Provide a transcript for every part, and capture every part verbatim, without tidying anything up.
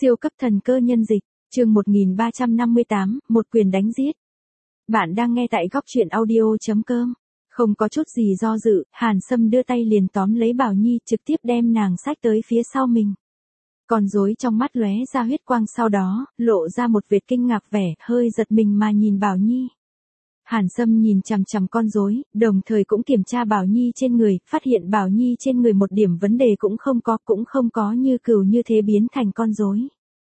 Siêu cấp thần cơ nhân dịch, chương một nghìn ba trăm năm mươi tám, một quyền đánh giết. Bạn đang nghe tại góc truyện audio.com. Không có chút gì do dự, Hàn Sâm đưa tay liền tóm lấy Bảo Nhi, trực tiếp đem nàng xách tới phía sau mình. Con rối trong mắt lóe ra huyết quang, sau đó, lộ ra một vệt kinh ngạc vẻ, hơi giật mình mà nhìn Bảo Nhi. Hàn Sâm nhìn chằm chằm con rối, đồng thời cũng kiểm tra Bảo Nhi trên người, phát hiện Bảo Nhi trên người một điểm vấn đề cũng không có, cũng không có như cừu như thế biến thành con rối.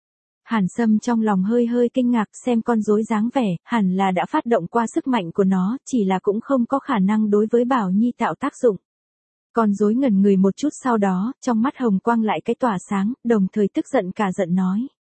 Hàn Sâm trong lòng hơi hơi kinh ngạc, xem con rối dáng vẻ, hẳn là đã phát động qua sức mạnh của nó, chỉ là cũng không có khả năng đối với Bảo Nhi tạo tác dụng. Con rối ngẩn người một chút, sau đó, trong mắt hồng quang lại cái tỏa sáng, đồng thời tức giận cả giận nói: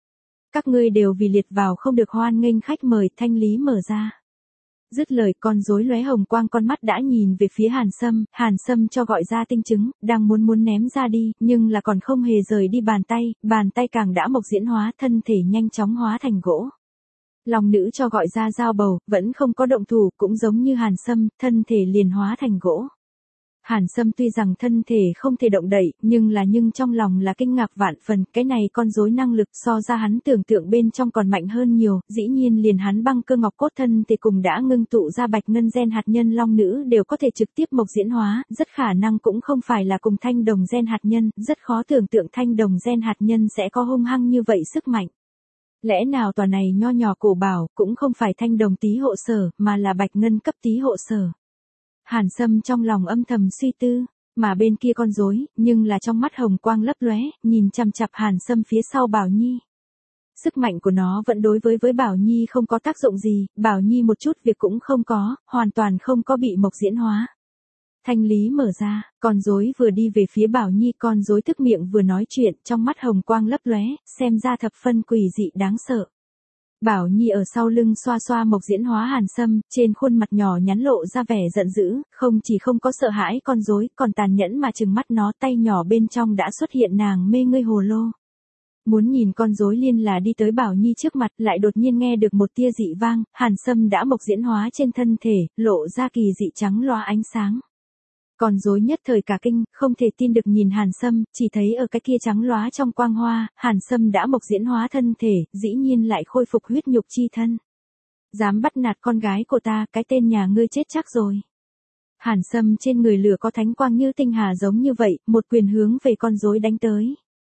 các ngươi đều vì liệt vào không được hoan nghênh khách mời, thanh lý mở ra. Dứt lời, con rối lóe hồng quang, con mắt đã nhìn về phía Hàn Sâm, Hàn Sâm cho gọi ra tinh trứng, đang muốn muốn ném ra đi, nhưng là còn không hề rời đi bàn tay, bàn tay càng đã mộc diễn hóa, thân thể nhanh chóng hóa thành gỗ. Long nữ cho gọi ra dao bầu, vẫn không có động thủ, cũng giống như Hàn Sâm, thân thể liền hóa thành gỗ. Hàn Sâm tuy rằng thân thể không thể động đậy, nhưng là nhưng trong lòng là kinh ngạc vạn phần, cái này con rối năng lực so ra hắn tưởng tượng bên trong còn mạnh hơn nhiều, dĩ nhiên liền hắn băng cơ ngọc cốt thân thể cùng đã ngưng tụ ra bạch ngân gen hạt nhân long nữ đều có thể trực tiếp mộc diễn hóa, rất khả năng cũng không phải là cùng thanh đồng gen hạt nhân, rất khó tưởng tượng thanh đồng gen hạt nhân sẽ có hung hăng như vậy sức mạnh. Lẽ nào tòa này nho nhỏ cổ bảo cũng không phải thanh đồng tý hộ sở, mà là bạch ngân cấp tý hộ sở. Hàn Sâm trong lòng âm thầm suy tư, mà bên kia con rối, nhưng là trong mắt hồng quang lấp lóe, nhìn chằm chằm Hàn Sâm phía sau Bảo Nhi. Sức mạnh của nó vẫn đối với với Bảo Nhi không có tác dụng gì, Bảo Nhi một chút việc cũng không có, hoàn toàn không có bị mộc diễn hóa. Thanh lý mở ra, con rối vừa đi về phía Bảo Nhi, con rối tức miệng vừa nói chuyện, trong mắt hồng quang lấp lóe, xem ra thập phân quỷ dị đáng sợ. Bảo Nhi ở sau lưng xoa xoa mộc diễn hóa Hàn Sâm, trên khuôn mặt nhỏ nhắn lộ ra vẻ giận dữ, không chỉ không có sợ hãi con rối, còn tàn nhẫn mà trừng mắt nó, tay nhỏ bên trong đã xuất hiện nàng mê ngươi hồ lô. Muốn nhìn con rối liên là đi tới Bảo Nhi trước mặt, lại đột nhiên nghe được một tia dị vang, Hàn Sâm đã mộc diễn hóa trên thân thể, lộ ra kỳ dị trắng loa ánh sáng. Con rối nhất thời cả kinh, không thể tin được nhìn Hàn Sâm, chỉ thấy ở cái kia trắng lóa trong quang hoa, Hàn Sâm đã mộc diễn hóa thân thể, dĩ nhiên lại khôi phục huyết nhục chi thân. Dám bắt nạt con gái của ta, cái tên nhà ngươi chết chắc rồi. Hàn Sâm trên người lửa có thánh quang như tinh hà giống như vậy, một quyền hướng về con rối đánh tới.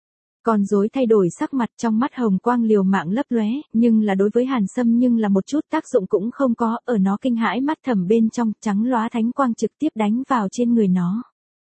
Con rối thay đổi sắc mặt, trong mắt hồng quang liều mạng lấp lóe, nhưng là đối với Hàn Sâm nhưng là một chút tác dụng cũng không có, ở nó kinh hãi mắt thầm bên trong, trắng lóa thánh quang trực tiếp đánh vào trên người nó.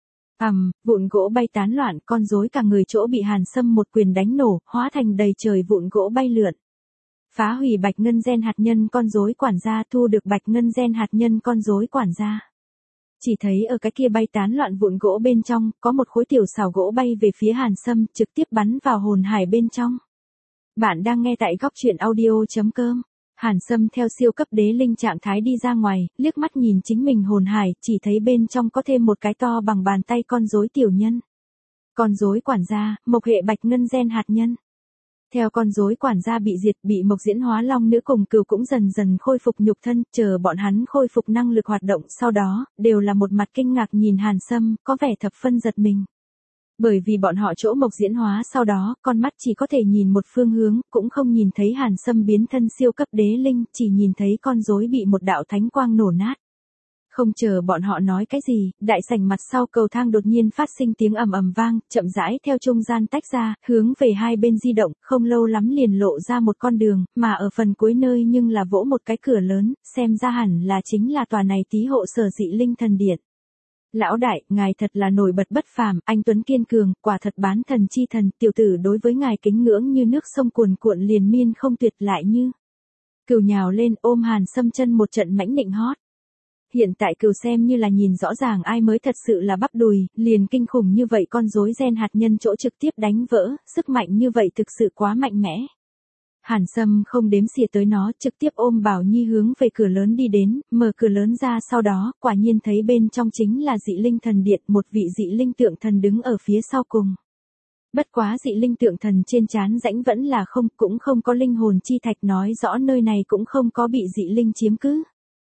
Ầm, vụn gỗ bay tán loạn, con rối cả người chỗ bị Hàn Sâm một quyền đánh nổ, hóa thành đầy trời vụn gỗ bay lượn. Phá hủy bạch ngân gen hạt nhân con rối quản gia, thu được bạch ngân gen hạt nhân con rối quản gia. Chỉ thấy ở cái kia bay tán loạn vụn gỗ bên trong, có một khối tiểu xảo gỗ bay về phía Hàn Sâm, trực tiếp bắn vào hồn hải bên trong. Bạn đang nghe tại góc truyện audio.com. Hàn Sâm theo siêu cấp đế linh trạng thái đi ra ngoài, liếc mắt nhìn chính mình hồn hải, chỉ thấy bên trong có thêm một cái to bằng bàn tay con rối tiểu nhân. Con rối quản gia, mộc hệ bạch ngân gen hạt nhân. Theo con rối quản gia bị diệt, bị mộc diễn hóa long nữ cùng cừu cũng dần dần khôi phục nhục thân, chờ bọn hắn khôi phục năng lực hoạt động, sau đó, đều là một mặt kinh ngạc nhìn Hàn Sâm, có vẻ thập phân giật mình. Bởi vì bọn họ chỗ mộc diễn hóa sau đó, con mắt chỉ có thể nhìn một phương hướng, cũng không nhìn thấy Hàn Sâm biến thân siêu cấp đế linh, chỉ nhìn thấy con rối bị một đạo thánh quang nổ nát. Không chờ bọn họ nói cái gì, đại sảnh mặt sau cầu thang đột nhiên phát sinh tiếng ầm ầm vang, chậm rãi theo trung gian tách ra, hướng về hai bên di động, không lâu lắm liền lộ ra một con đường, mà ở phần cuối nơi nhưng là vỗ một cái cửa lớn, xem ra hẳn là chính là tòa này tý hộ sở dị linh thần điện. Lão đại, ngài thật là nổi bật bất phàm, anh tuấn kiên cường, quả thật bán thần chi thần, tiểu tử đối với ngài kính ngưỡng như nước sông cuồn cuộn liền miên không tuyệt lại như. Cừu nhào lên ôm Hàn Sâm chân một trận mãnh nịnh hót. Hiện tại cừu xem như là nhìn rõ ràng ai mới thật sự là bắp đùi, liền kinh khủng như vậy con rối gen hạt nhân chỗ trực tiếp đánh vỡ, sức mạnh như vậy thực sự quá mạnh mẽ. Hàn Sâm không đếm xỉa tới nó, trực tiếp ôm Bảo Nhi hướng về cửa lớn đi đến, mở cửa lớn ra, sau đó, quả nhiên thấy bên trong chính là dị linh thần điện, một vị dị linh tượng thần đứng ở phía sau cùng. Bất quá dị linh tượng thần trên trán rãnh vẫn là không, cũng không có linh hồn chi thạch, nói rõ nơi này cũng không có bị dị linh chiếm cứ.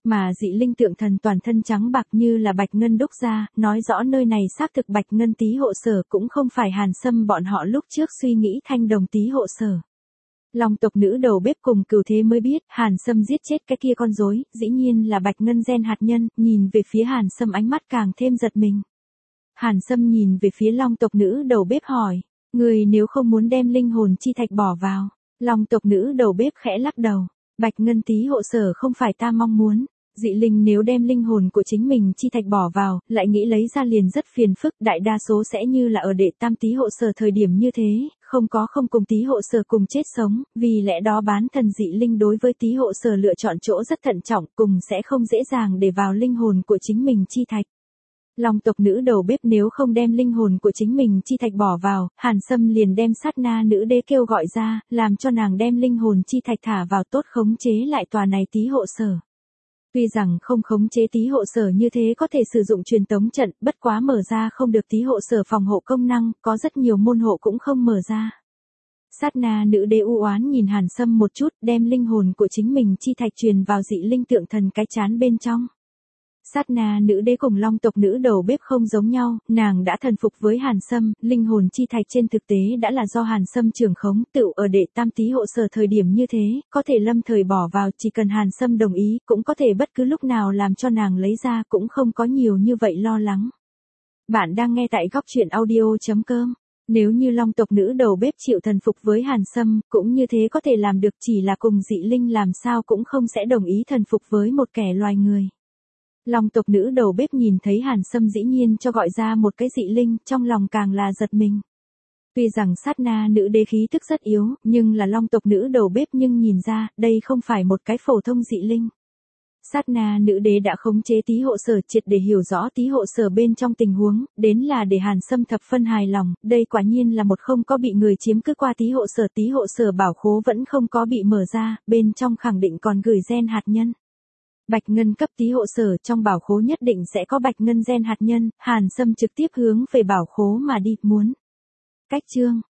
mà dị linh tượng thần toàn thân trắng bạc như là bạch ngân đúc ra, nói rõ nơi này xác thực bạch ngân tý hộ sở, cũng không phải Hàn Sâm bọn họ lúc trước suy nghĩ thanh đồng tý hộ sở. Long tộc nữ đầu bếp cùng Cửu Thế mới biết, Hàn Sâm giết chết cái kia con rối, dĩ nhiên là bạch ngân gen hạt nhân, nhìn về phía Hàn Sâm ánh mắt càng thêm giật mình. Hàn Sâm nhìn về phía Long tộc nữ đầu bếp hỏi, người nếu không muốn đem linh hồn chi thạch bỏ vào. Long tộc nữ đầu bếp khẽ lắc đầu, bạch ngân tý hộ sở không phải ta mong muốn. Dị linh nếu đem linh hồn của chính mình chi thạch bỏ vào, lại nghĩ lấy ra liền rất phiền phức, đại đa số sẽ như là ở đệ tam tý hộ sở thời điểm như thế, không có không cùng tý hộ sở cùng chết sống, vì lẽ đó bán thần dị linh đối với tý hộ sở lựa chọn chỗ rất thận trọng, cùng sẽ không dễ dàng để vào linh hồn của chính mình chi thạch. Long tộc nữ đầu bếp nếu không đem linh hồn của chính mình chi thạch bỏ vào, Hàn Sâm liền đem sát na nữ đế kêu gọi ra, làm cho nàng đem linh hồn chi thạch thả vào tốt khống chế lại tòa này tý hộ sở. Tuy rằng không khống chế tý hộ sở như thế có thể sử dụng truyền tống trận, bất quá mở ra không được tý hộ sở phòng hộ công năng, có rất nhiều môn hộ cũng không mở ra. Sát na nữ đế u oán nhìn Hàn Sâm một chút, đem linh hồn của chính mình chi thạch truyền vào dị linh tượng thần cái chán bên trong. Sát na nữ đế cùng Long tộc nữ đầu bếp không giống nhau, nàng đã thần phục với Hàn Sâm, linh hồn chi thạch trên thực tế đã là do Hàn Sâm trưởng khống, tựu ở đệ tam tý hộ sở thời điểm như thế, có thể lâm thời bỏ vào, chỉ cần Hàn Sâm đồng ý, cũng có thể bất cứ lúc nào làm cho nàng lấy ra, cũng không có nhiều như vậy lo lắng. Bạn đang nghe tại góc truyện audio chấm com. Nếu như Long tộc nữ đầu bếp chịu thần phục với Hàn Sâm, cũng như thế có thể làm được, chỉ là cùng dị linh làm sao cũng không sẽ đồng ý thần phục với một kẻ loài người. Long tộc nữ đầu bếp nhìn thấy Hàn Sâm dĩ nhiên cho gọi ra một cái dị linh, trong lòng càng là giật mình. Tuy rằng sát na nữ đế khí tức rất yếu, nhưng là Long tộc nữ đầu bếp nhưng nhìn ra, đây không phải một cái phổ thông dị linh. Sát na nữ đế đã khống chế tý hộ sở triệt để hiểu rõ tý hộ sở bên trong tình huống, đến là để Hàn Sâm thập phân hài lòng, đây quả nhiên là một không có bị người chiếm cứ qua tý hộ sở, tý hộ sở bảo khố vẫn không có bị mở ra, bên trong khẳng định còn gửi gen hạt nhân. Bạch ngân cấp tý hộ sở trong bảo khố nhất định sẽ có bạch ngân gen hạt nhân, Hàn Sâm trực tiếp hướng về bảo khố mà đi, muốn. Cách chương